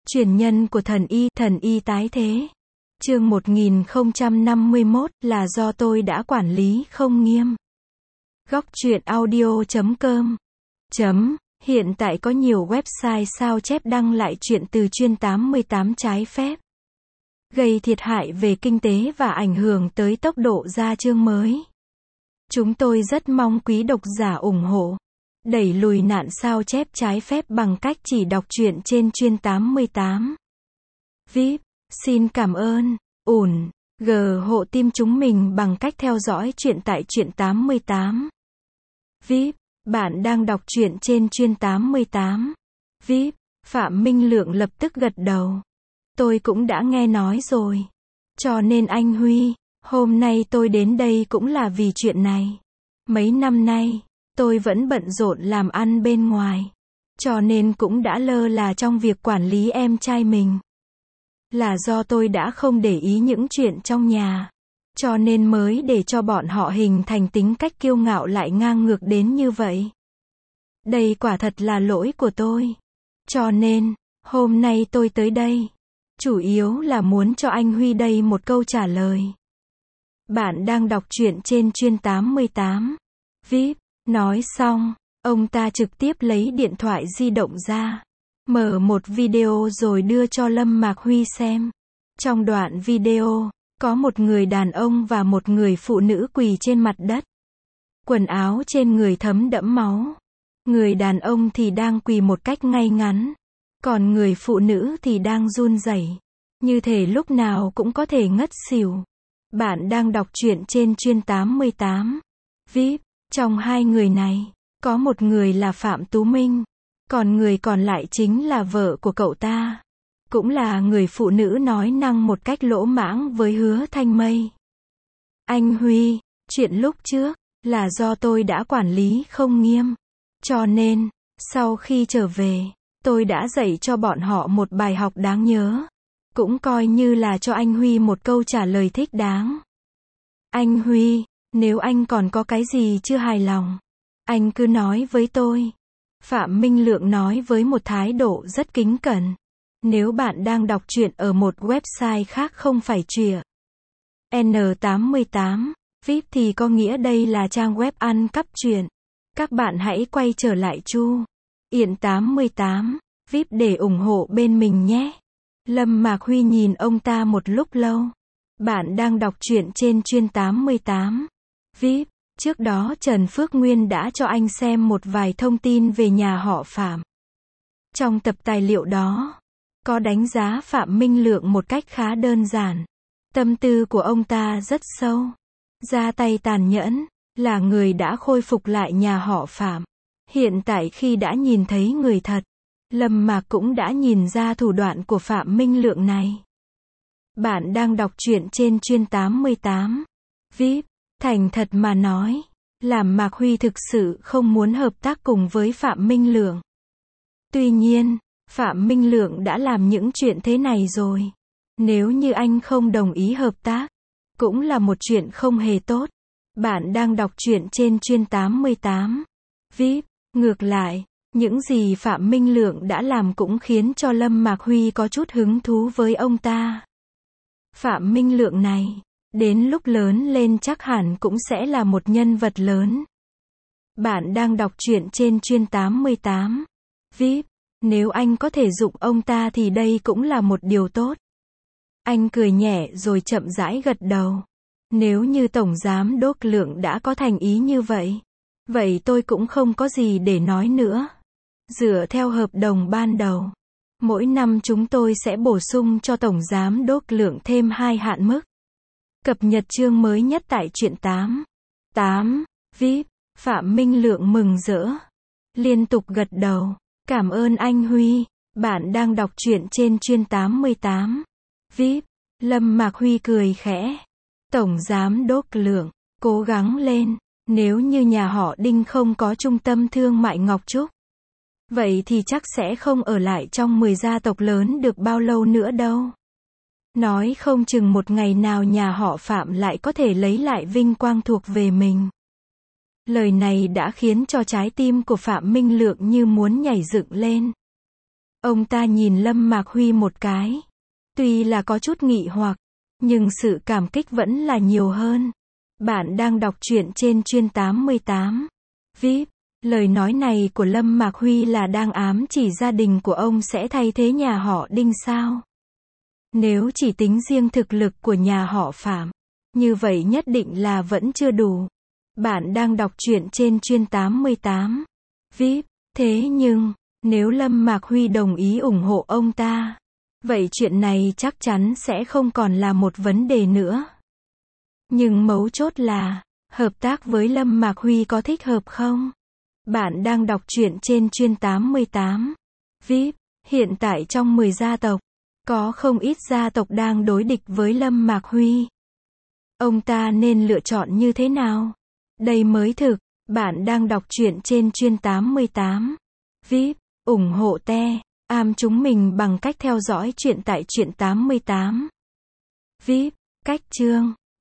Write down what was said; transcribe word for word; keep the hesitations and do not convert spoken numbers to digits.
Truyền nhân của thần y, thần y tái thế. Chương một nghìn không trăm năm mươi mốt, là do tôi đã quản lý không nghiêm. Góc truyện audio chấm com. Chấm. Hiện tại có nhiều website sao chép đăng lại chuyện từ chuyên tám mươi tám trái phép, gây thiệt hại về kinh tế và ảnh hưởng tới tốc độ ra chương mới. Chúng tôi rất mong quý độc giả ủng hộ, đẩy lùi nạn sao chép trái phép bằng cách chỉ đọc truyện trên chuyên tám mươi tám. vê i pê, xin cảm ơn, ủng, g hộ team chúng mình bằng cách theo dõi truyện tại truyện tám mươi tám. vê i pê, bạn đang đọc truyện trên chuyên tám mươi tám. vê i pê, Phạm Minh Lượng lập tức gật đầu. Tôi cũng đã nghe nói rồi. Cho nên anh Huy, hôm nay tôi đến đây cũng là vì chuyện này. Mấy năm nay, tôi vẫn bận rộn làm ăn bên ngoài. Cho nên cũng đã lơ là trong việc quản lý em trai mình. Là do tôi đã không để ý những chuyện trong nhà. Cho nên mới để cho bọn họ hình thành tính cách kiêu ngạo lại ngang ngược đến như vậy. Đây quả thật là lỗi của tôi. Cho nên, hôm nay tôi tới đây, chủ yếu là muốn cho anh Huy đây một câu trả lời. Bạn đang đọc truyện trên chuyên tám mươi tám. vê i pê, nói xong, ông ta trực tiếp lấy điện thoại di động ra, mở một video rồi đưa cho Lâm Mạc Huy xem. Trong đoạn video, có một người đàn ông và một người phụ nữ quỳ trên mặt đất. Quần áo trên người thấm đẫm máu. Người đàn ông thì đang quỳ một cách ngay ngắn. Còn người phụ nữ thì đang run rẩy, như thể lúc nào cũng có thể ngất xỉu. Bạn đang đọc truyện trên chuyên tám mươi tám. vê i pê, trong hai người này, có một người là Phạm Tú Minh. Còn người còn lại chính là vợ của cậu ta. Cũng là người phụ nữ nói năng một cách lỗ mãng với Hứa Thanh Mây. Anh Huy, chuyện lúc trước, là do tôi đã quản lý không nghiêm. Cho nên, sau khi trở về, tôi đã dạy cho bọn họ một bài học đáng nhớ. Cũng coi như là cho anh Huy một câu trả lời thích đáng. Anh Huy, nếu anh còn có cái gì chưa hài lòng, anh cứ nói với tôi. Phạm Minh Lượng nói với một thái độ rất kính cẩn. Nếu bạn đang đọc truyện ở một website khác không phải truyện N tám mươi tám, vê i pê thì có nghĩa đây là trang web ăn cắp truyện. Các bạn hãy quay trở lại Chu Yển tám mươi tám, vê i pê để ủng hộ bên mình nhé. Lâm Mạc Huy nhìn ông ta một lúc lâu. Bạn đang đọc truyện trên chuyên tám mươi tám. vê i pê, trước đó Trần Phước Nguyên đã cho anh xem một vài thông tin về nhà họ Phạm. Trong tập tài liệu đó, có đánh giá Phạm Minh Lượng một cách khá đơn giản. Tâm tư của ông ta rất sâu. Ra tay tàn nhẫn, là người đã khôi phục lại nhà họ Phạm. Hiện tại khi đã nhìn thấy người thật, Lâm Mạc cũng đã nhìn ra thủ đoạn của Phạm Minh Lượng này. Bạn đang đọc truyện trên chuyên tám mươi tám. vê i pê, thành thật mà nói, làm Mạc Huy thực sự không muốn hợp tác cùng với Phạm Minh Lượng. Tuy nhiên, Phạm Minh Lượng đã làm những chuyện thế này rồi. Nếu như anh không đồng ý hợp tác, cũng là một chuyện không hề tốt. Bạn đang đọc truyện trên chuyên tám mươi tám. vê i pê, ngược lại, những gì Phạm Minh Lượng đã làm cũng khiến cho Lâm Mạc Huy có chút hứng thú với ông ta. Phạm Minh Lượng này, đến lúc lớn lên chắc hẳn cũng sẽ là một nhân vật lớn. Bạn đang đọc truyện trên chuyên tám mươi tám. vê i pê, nếu anh có thể dụng ông ta thì đây cũng là một điều tốt. Anh cười nhẹ rồi chậm rãi gật đầu. Nếu như Tổng Giám Đốc Lượng đã có thành ý như vậy, vậy tôi cũng không có gì để nói nữa. Dựa theo hợp đồng ban đầu, mỗi năm chúng tôi sẽ bổ sung cho Tổng Giám Đốc Lượng thêm hai hạn mức. Cập nhật chương mới nhất tại truyện tám. tám. vê i pê, Phạm Minh Lượng mừng rỡ, liên tục gật đầu. Cảm ơn anh Huy, bạn đang đọc truyện trên chuyên tám mươi tám. vê i pê, Lâm Mạc Huy cười khẽ. Tổng Giám Đốc Lượng, cố gắng lên. Nếu như nhà họ Đinh không có trung tâm thương mại Ngọc Trúc, vậy thì chắc sẽ không ở lại trong mười gia tộc lớn được bao lâu nữa đâu. Nói không chừng một ngày nào nhà họ Phạm lại có thể lấy lại vinh quang thuộc về mình. Lời này đã khiến cho trái tim của Phạm Minh Lượng như muốn nhảy dựng lên. Ông ta nhìn Lâm Mạc Huy một cái. Tuy là có chút nghị hoặc, nhưng sự cảm kích vẫn là nhiều hơn. Bạn đang đọc truyện trên chuyên tám mươi tám. vê i pê. Lời nói này của Lâm Mạc Huy là đang ám chỉ gia đình của ông sẽ thay thế nhà họ Đinh sao? Nếu chỉ tính riêng thực lực của nhà họ Phạm, như vậy nhất định là vẫn chưa đủ. Bạn đang đọc truyện trên chuyên tám mươi tám. vê i pê. Thế nhưng, nếu Lâm Mạc Huy đồng ý ủng hộ ông ta, vậy chuyện này chắc chắn sẽ không còn là một vấn đề nữa. Nhưng mấu chốt là, hợp tác với Lâm Mạc Huy có thích hợp không? Bạn đang đọc truyện trên chuyên tám mươi tám. vê i pê. Hiện tại trong mười gia tộc, có không ít gia tộc đang đối địch với Lâm Mạc Huy. Ông ta nên lựa chọn như thế nào? Đây mới thực. Bạn đang đọc truyện trên chuyên tám mươi tám. vê i pê. Ủng hộ te, am chúng mình bằng cách theo dõi truyện tại truyện tám mươi tám. vê i pê. Cách chương